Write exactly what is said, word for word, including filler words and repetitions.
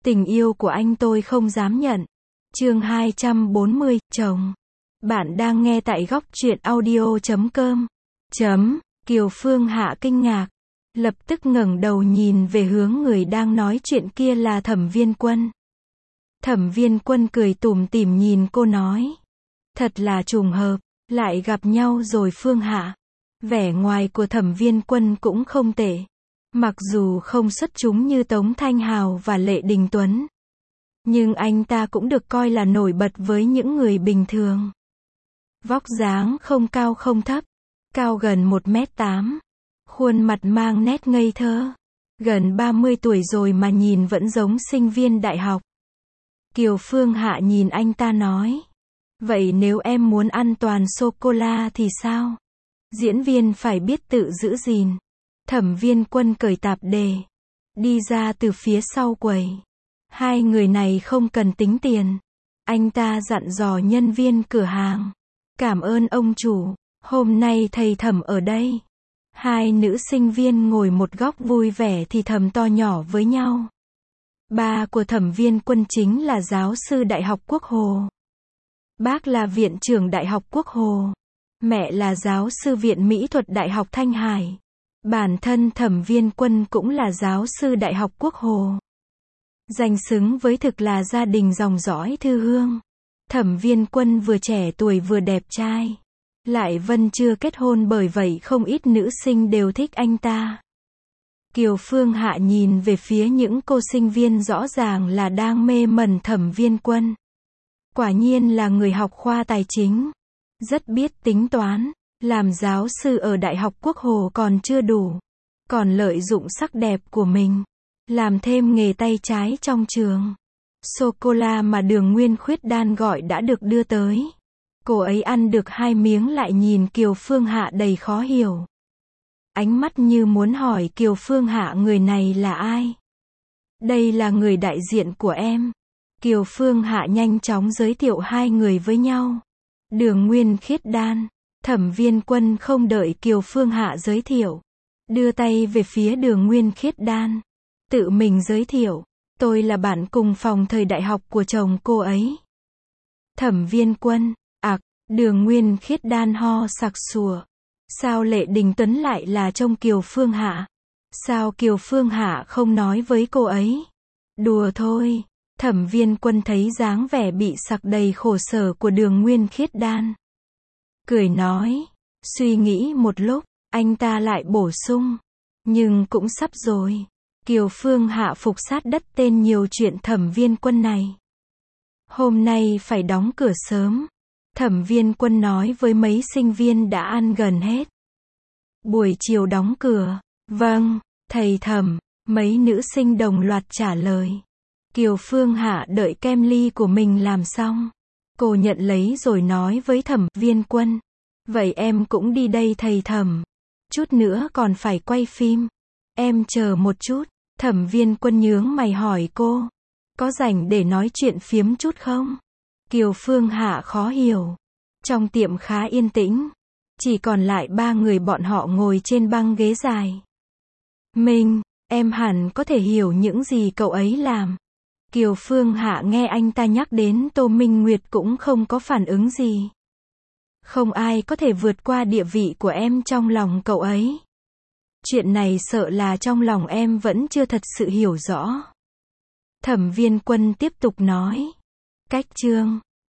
Tình yêu của anh tôi không dám nhận. Chương hai trăm bốn mươi, chồng. Bạn đang nghe tại góc truyện audio chấm com. Chấm, Kiều Phương Hạ kinh ngạc. Lập tức ngẩng đầu nhìn về hướng người đang nói chuyện kia là Thẩm Viên Quân. Thẩm Viên Quân cười tủm tỉm nhìn cô nói. Thật là trùng hợp, lại gặp nhau rồi Phương Hạ. Vẻ ngoài của Thẩm Viên Quân cũng không tệ. Mặc dù không xuất chúng như Tống Thanh Hào và Lệ Đình Tuấn, nhưng anh ta cũng được coi là nổi bật với những người bình thường. Vóc dáng không cao không thấp, cao gần một mét tám, khuôn mặt mang nét ngây thơ, gần ba mươi tuổi rồi mà nhìn vẫn giống sinh viên đại học. Kiều Phương Hạ nhìn anh ta nói, vậy nếu em muốn ăn toàn sô-cô-la thì sao? Diễn viên phải biết tự giữ gìn. Thẩm Viên Quân cởi tạp dề, đi ra từ phía sau quầy. Hai người này không cần tính tiền. Anh ta dặn dò nhân viên cửa hàng. Cảm ơn ông chủ, hôm nay thầy Thẩm ở đây. Hai nữ sinh viên ngồi một góc vui vẻ thì thầm to nhỏ với nhau. Ba của Thẩm Viên Quân chính là giáo sư Đại học Quốc Hồ. Bác là viện trưởng Đại học Quốc Hồ. Mẹ là giáo sư viện Mỹ thuật Đại học Thanh Hải. Bản thân Thẩm Viên Quân cũng là giáo sư Đại học Quốc Hồ. Danh xứng với thực là gia đình dòng dõi thư hương. Thẩm Viên Quân vừa trẻ tuổi vừa đẹp trai. Lại vẫn chưa kết hôn, bởi vậy không ít nữ sinh đều thích anh ta. Kiều Phương Hạ nhìn về phía những cô sinh viên rõ ràng là đang mê mẩn Thẩm Viên Quân. Quả nhiên là người học khoa tài chính. Rất biết tính toán. Làm giáo sư ở Đại học Quốc Hồ còn chưa đủ. Còn lợi dụng sắc đẹp của mình. Làm thêm nghề tay trái trong trường. Sô-cô-la mà Đường Nguyên Khuyết Đan gọi đã được đưa tới. Cô ấy ăn được hai miếng lại nhìn Kiều Phương Hạ đầy khó hiểu. Ánh mắt như muốn hỏi Kiều Phương Hạ người này là ai? Đây là người đại diện của em. Kiều Phương Hạ nhanh chóng giới thiệu hai người với nhau. Đường Nguyên Khiết Đan. Thẩm Viên Quân không đợi Kiều Phương Hạ giới thiệu. Đưa tay về phía Đường Nguyên Khiết Đan. Tự mình giới thiệu. Tôi là bạn cùng phòng thời đại học của chồng cô ấy. Thẩm Viên Quân. Ặc, Đường Nguyên Khiết Đan ho sặc sùa. Sao Lệ Đình Tuấn lại là trông Kiều Phương Hạ? Sao Kiều Phương Hạ không nói với cô ấy? Đùa thôi. Thẩm Viên Quân thấy dáng vẻ bị sặc đầy khổ sở của Đường Nguyên Khiết Đan. Cười nói. Suy nghĩ một lúc, anh ta lại bổ sung. Nhưng cũng sắp rồi. Kiều Phương Hạ phục sát đất tên nhiều chuyện Thẩm Viên Quân này. Hôm nay phải đóng cửa sớm. Thẩm Viên Quân nói với mấy sinh viên đã ăn gần hết. Buổi chiều đóng cửa. Vâng, thầy Thẩm. Mấy nữ sinh đồng loạt trả lời. Kiều Phương Hạ đợi kem ly của mình làm xong. Cô nhận lấy rồi nói với Thẩm Viên Quân. Vậy em cũng đi đây thầy Thẩm. Chút nữa còn phải quay phim. Em chờ một chút. Thẩm Viên Quân nhướng mày hỏi cô. Có rảnh để nói chuyện phiếm chút không? Kiều Phương Hạ khó hiểu. Trong tiệm khá yên tĩnh. Chỉ còn lại ba người bọn họ ngồi trên băng ghế dài. Mình, em hẳn có thể hiểu những gì cậu ấy làm. Kiều Phương Hạ nghe anh ta nhắc đến Tô Minh Nguyệt cũng không có phản ứng gì. Không ai có thể vượt qua địa vị của em trong lòng cậu ấy. Chuyện này sợ là trong lòng em vẫn chưa thật sự hiểu rõ. Thẩm Viên Quân tiếp tục nói. Cách chương.